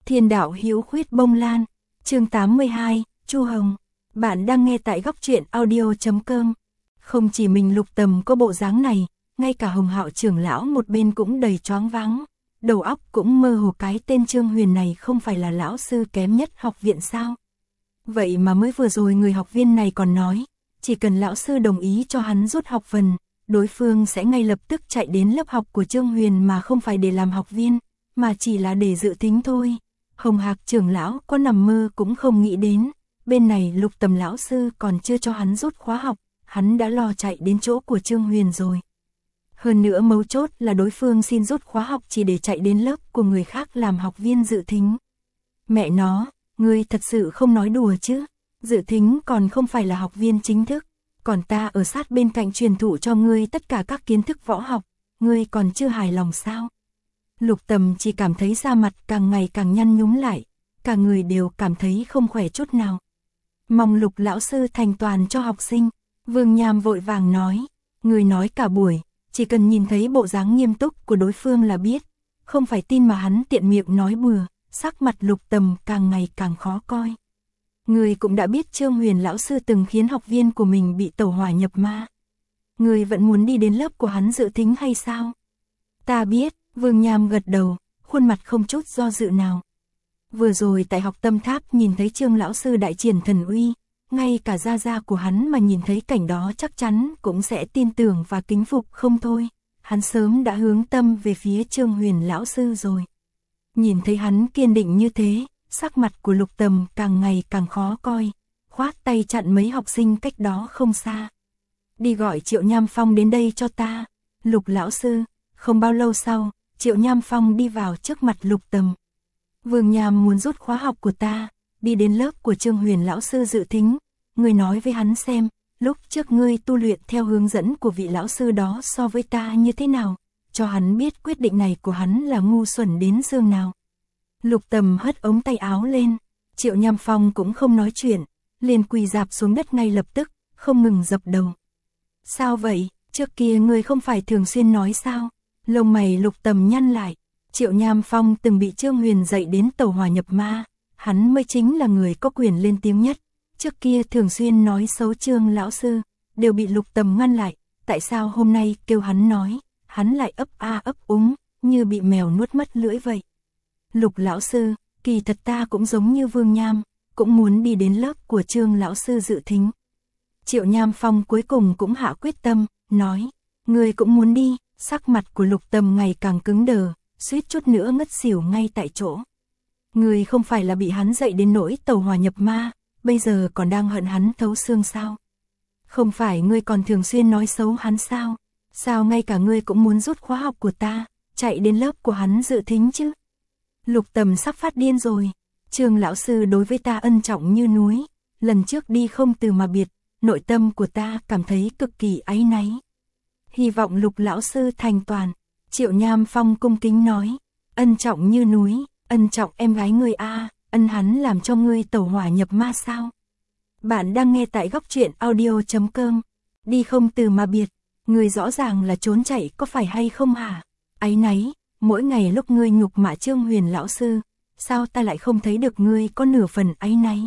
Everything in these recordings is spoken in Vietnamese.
Thiên đạo hữu khuyết bông lan, chương 82, Chu Hồng. Bạn đang nghe tại góc truyện audio.com. Không chỉ mình Lục Tầm có bộ dáng này, ngay cả Hồng Hạo trưởng lão một bên cũng đầy choáng váng, đầu óc cũng mơ hồ, cái tên Trương Huyền này không phải là lão sư kém nhất học viện sao? Vậy mà mới vừa rồi người học viên này còn nói, chỉ cần lão sư đồng ý cho hắn rút học phần, đối phương sẽ ngay lập tức chạy đến lớp học của Trương Huyền mà không phải để làm học viên, mà chỉ là để dự tính thôi. Hồng Hạc trưởng lão có nằm mơ cũng không nghĩ đến, bên này Lục Tầm lão sư còn chưa cho hắn rút khóa học, hắn đã lo chạy đến chỗ của Trương Huyền rồi. Hơn nữa mấu chốt là đối phương xin rút khóa học chỉ để chạy đến lớp của người khác làm học viên dự thính. Mẹ nó, ngươi thật sự không nói đùa chứ? Dự thính còn không phải là học viên chính thức, còn ta ở sát bên cạnh truyền thụ cho ngươi tất cả các kiến thức võ học, ngươi còn chưa hài lòng sao? Lục Tầm chỉ cảm thấy da mặt càng ngày càng nhăn nhúm lại, cả người đều cảm thấy không khỏe chút nào. Mong Lục lão sư thành toàn cho học sinh. Vương Nham vội vàng nói, người nói cả buổi, chỉ cần nhìn thấy bộ dáng nghiêm túc của đối phương là biết, không phải tin mà hắn tiện miệng nói bừa. Sắc mặt Lục Tầm càng ngày càng khó coi. Người cũng đã biết Trương Huyền lão sư từng khiến học viên của mình bị tẩu hỏa nhập ma. Người vẫn muốn đi đến lớp của hắn dự thính hay sao? Ta biết. Vương Nham gật đầu, khuôn mặt không chút do dự nào. Vừa rồi tại học tâm tháp nhìn thấy Trương lão sư đại triển thần uy, ngay cả gia gia của hắn mà nhìn thấy cảnh đó chắc chắn cũng sẽ tin tưởng và kính phục không thôi. Hắn sớm đã hướng tâm về phía Trương Huyền lão sư rồi. Nhìn thấy hắn kiên định như thế, sắc mặt của Lục Tầm càng ngày càng khó coi, khoát tay chặn mấy học sinh cách đó không xa. Đi gọi Triệu Nham Phong đến đây cho ta. Lục lão sư. Không bao lâu sau, Triệu Nham Phong đi vào trước mặt Lục Tầm. Vương Nham muốn rút khóa học của ta, đi đến lớp của Trương Huyền lão sư dự thính. Ngươi nói với hắn xem, lúc trước ngươi tu luyện theo hướng dẫn của vị lão sư đó so với ta như thế nào, cho hắn biết quyết định này của hắn là ngu xuẩn đến giường nào. Lục Tầm hất ống tay áo lên, Triệu Nham Phong cũng không nói chuyện, liền quỳ rạp xuống đất ngay lập tức, không ngừng dập đầu. Sao vậy, trước kia ngươi không phải thường xuyên nói sao? Lông mày Lục Tầm nhăn lại. Triệu Nham Phong từng bị Trương Huyền dạy đến tẩu hỏa nhập ma, hắn mới chính là người có quyền lên tiếng nhất. Trước kia thường xuyên nói xấu Trương lão sư, đều bị Lục Tầm ngăn lại. Tại sao hôm nay kêu hắn nói, hắn lại ấp a ấp úng, như bị mèo nuốt mất lưỡi vậy? Lục lão sư, kỳ thật ta cũng giống như Vương Nham, cũng muốn đi đến lớp của Trương lão sư dự thính. Triệu Nham Phong cuối cùng cũng hạ quyết tâm, nói, người cũng muốn đi. Sắc mặt của Lục Tầm ngày càng cứng đờ, suýt chút nữa ngất xỉu ngay tại chỗ. Người không phải là bị hắn dạy đến nỗi tẩu hỏa nhập ma, bây giờ còn đang hận hắn thấu xương sao? Không phải ngươi còn thường xuyên nói xấu hắn sao? Sao ngay cả ngươi cũng muốn rút khóa học của ta, chạy đến lớp của hắn dự thính chứ? Lục Tầm sắp phát điên rồi. Trương lão sư đối với ta ân trọng như núi, lần trước đi không từ mà biệt, nội tâm của ta cảm thấy cực kỳ áy náy. Hy vọng Lục lão sư thành toàn. Triệu Nham Phong cung kính nói, ân trọng như núi, ân trọng em gái ngươi a, ân hắn làm cho ngươi tẩu hỏa nhập ma sao? Bạn đang nghe tại góc truyện audio.com. Đi không từ mà biệt, ngươi rõ ràng là trốn chạy có phải hay không hả? Áy náy, mỗi ngày lúc ngươi nhục mạ Trương Huyền lão sư, sao ta lại không thấy được ngươi có nửa phần áy náy?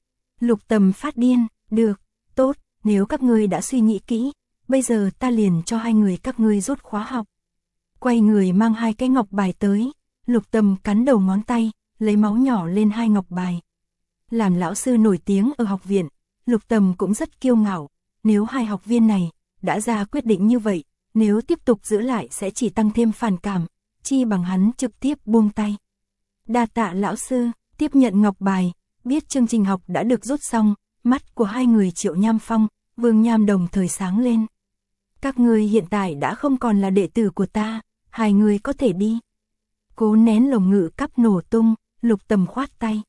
Lục Tầm phát điên, được, tốt, nếu các ngươi đã suy nghĩ kỹ, bây giờ ta liền cho hai người các ngươi rút khóa học. Quay người mang hai cái ngọc bài tới, Lục Tầm cắn đầu ngón tay, lấy máu nhỏ lên hai ngọc bài. Làm lão sư nổi tiếng ở học viện, Lục Tầm cũng rất kiêu ngạo, nếu hai học viên này đã ra quyết định như vậy, nếu tiếp tục giữ lại sẽ chỉ tăng thêm phản cảm, chi bằng hắn trực tiếp buông tay. Đa tạ lão sư. Tiếp nhận ngọc bài, biết chương trình học đã được rút xong, mắt của hai người Triệu Nham Phong, Vương Nham đồng thời sáng lên. Các ngươi hiện tại đã không còn là đệ tử của ta, hai người có thể đi. Cố nén lồng ngự cắp nổ tung, Lục Tầm khoát tay.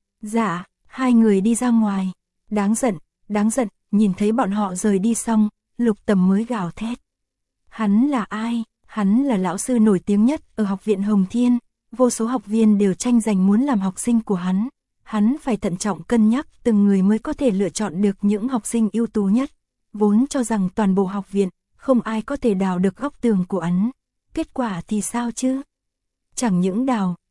Dạ, hai người đi ra ngoài. Đáng giận, nhìn thấy bọn họ rời đi xong, Lục Tầm mới gào thét. Hắn là ai? Hắn là lão sư nổi tiếng nhất ở học viện Hồng Thiên, vô số học viên đều tranh giành muốn làm học sinh của hắn. Hắn phải thận trọng cân nhắc từng người mới có thể lựa chọn được những học sinh ưu tú nhất. Vốn cho rằng toàn bộ học viện, không ai có thể đào được góc tường của hắn. Kết quả thì sao chứ? Chẳng những đào,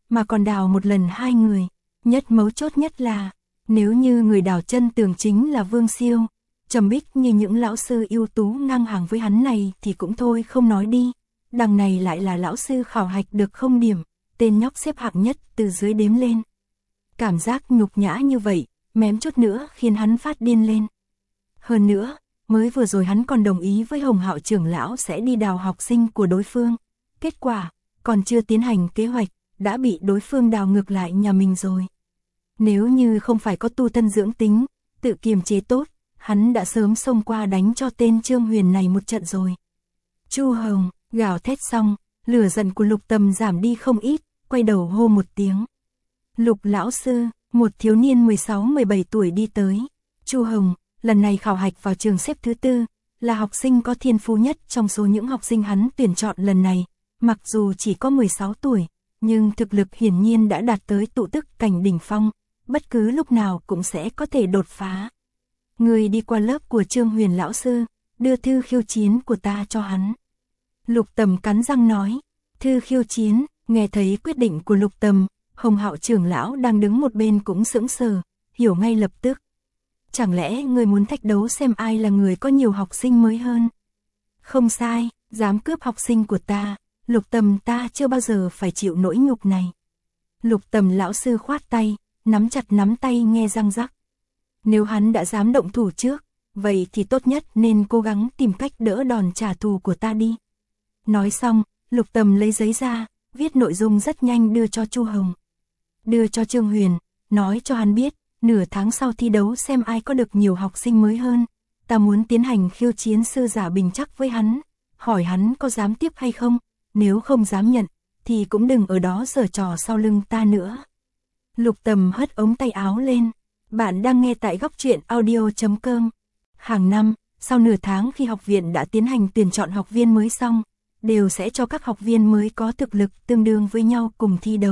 mà còn đào một lần 2 người. Nhất mấu chốt nhất là, nếu như người đào chân tường chính là Vương Siêu, Trầm Bích như những lão sư ưu tú ngang hàng với hắn này thì cũng thôi không nói đi. Đằng này lại là lão sư khảo hạch được 0 điểm, tên nhóc xếp hạng nhất từ dưới đếm lên. Cảm giác nhục nhã như vậy, mém chút nữa khiến hắn phát điên lên. Hơn nữa, mới vừa rồi hắn còn đồng ý với Hồng Hạo trưởng lão sẽ đi đào học sinh của đối phương. Kết quả, còn chưa tiến hành kế hoạch, đã bị đối phương đào ngược lại nhà mình rồi. Nếu như không phải có tu thân dưỡng tính, tự kiềm chế tốt, hắn đã sớm xông qua đánh cho tên Trương Huyền này một trận rồi. Chu Hồng, gào thét xong, lửa giận của Lục Tầm giảm đi không ít, quay đầu hô một tiếng. Lục lão sư, một thiếu niên 16-17 tuổi đi tới. Chu Hồng, lần này khảo hạch vào trường xếp thứ 4, là học sinh có thiên phú nhất trong số những học sinh hắn tuyển chọn lần này. Mặc dù chỉ có 16 tuổi, nhưng thực lực hiển nhiên đã đạt tới tụ tức cảnh đỉnh phong, bất cứ lúc nào cũng sẽ có thể đột phá. Người đi qua lớp của Trương Huyền lão sư, đưa thư khiêu chiến của ta cho hắn. Lục Tầm cắn răng nói, thư khiêu chiến. Nghe thấy quyết định của Lục Tầm, Hồng Hạo trưởng lão đang đứng một bên cũng sững sờ, hiểu ngay lập tức. Chẳng lẽ người muốn thách đấu xem ai là người có nhiều học sinh mới hơn? Không sai, dám cướp học sinh của ta, Lục Tầm ta chưa bao giờ phải chịu nỗi nhục này. Lục Tầm lão sư khoát tay, nắm chặt nắm tay nghe răng rắc. Nếu hắn đã dám động thủ trước, vậy thì tốt nhất nên cố gắng tìm cách đỡ đòn trả thù của ta đi. Nói xong, Lục Tầm lấy giấy ra, viết nội dung rất nhanh đưa cho Chu Hồng. Đưa cho Trương Huyền, nói cho hắn biết, nửa tháng sau thi đấu xem ai có được nhiều học sinh mới hơn. Ta muốn tiến hành khiêu chiến sư giả bình chắc với hắn, hỏi hắn có dám tiếp hay không, nếu không dám nhận, thì cũng đừng ở đó giở trò sau lưng ta nữa. Lục Tầm hất ống tay áo lên, bạn đang nghe tại góc truyện audio.com. Hàng năm, sau nửa tháng khi học viện đã tiến hành tuyển chọn học viên mới xong, đều sẽ cho các học viên mới có thực lực tương đương với nhau cùng thi đấu.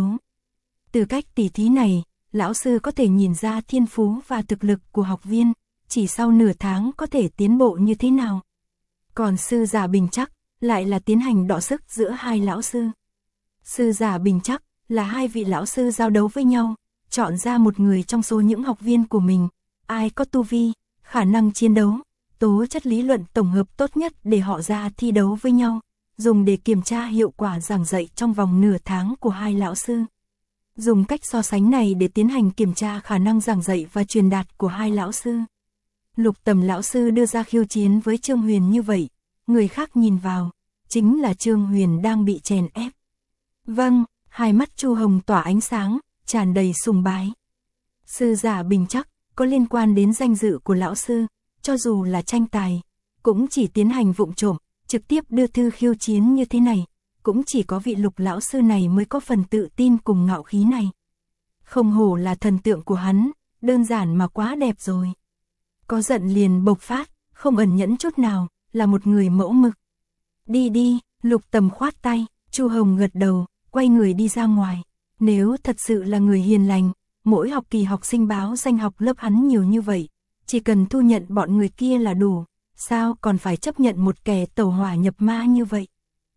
Từ cách tỉ thí này, lão sư có thể nhìn ra thiên phú và thực lực của học viên, chỉ sau nửa tháng có thể tiến bộ như thế nào. Còn sư giả bình chắc, lại là tiến hành đọ sức giữa hai lão sư. Sư giả bình chắc là hai vị lão sư giao đấu với nhau, chọn ra một người trong số những học viên của mình, ai có tu vi, khả năng chiến đấu, tố chất lý luận tổng hợp tốt nhất để họ ra thi đấu với nhau, dùng để kiểm tra hiệu quả giảng dạy trong vòng nửa tháng của hai lão sư. Dùng cách so sánh này để tiến hành kiểm tra khả năng giảng dạy và truyền đạt của hai lão sư. Lục Tầm lão sư đưa ra khiêu chiến với Trương Huyền như vậy, người khác nhìn vào, chính là Trương Huyền đang bị chèn ép. Vâng, hai mắt Chu Hồng tỏa ánh sáng, tràn đầy sùng bái. Sư giả bình chắc, có liên quan đến danh dự của lão sư, cho dù là tranh tài, cũng chỉ tiến hành vụng trộm, trực tiếp đưa thư khiêu chiến như thế này, cũng chỉ có vị Lục lão sư này mới có phần tự tin cùng ngạo khí này. Không hổ là thần tượng của hắn, đơn giản mà quá đẹp rồi. Có giận liền bộc phát, không ẩn nhẫn chút nào, là một người mẫu mực. Đi đi, Lục Tầm khoát tay, Chu Hồng gật đầu, quay người đi ra ngoài. Nếu thật sự là người hiền lành, mỗi học kỳ học sinh báo danh học lớp hắn nhiều như vậy, chỉ cần thu nhận bọn người kia là đủ, sao còn phải chấp nhận một kẻ tẩu hỏa nhập ma như vậy.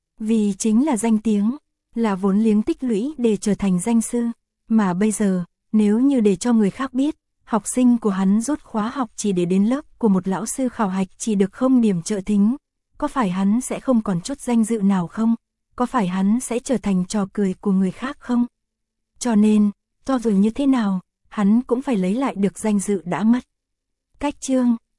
Vì chính là danh tiếng, là vốn liếng tích lũy để trở thành danh sư, mà bây giờ, nếu như để cho người khác biết, học sinh của hắn rút khóa học chỉ để đến lớp của một lão sư khảo hạch chỉ được 0 điểm trợ thính, có phải hắn sẽ không còn chút danh dự nào không? Có phải hắn sẽ trở thành trò cười của người khác không? Cho nên, cho dù như thế nào, hắn cũng phải lấy lại được danh dự đã mất. Cách chương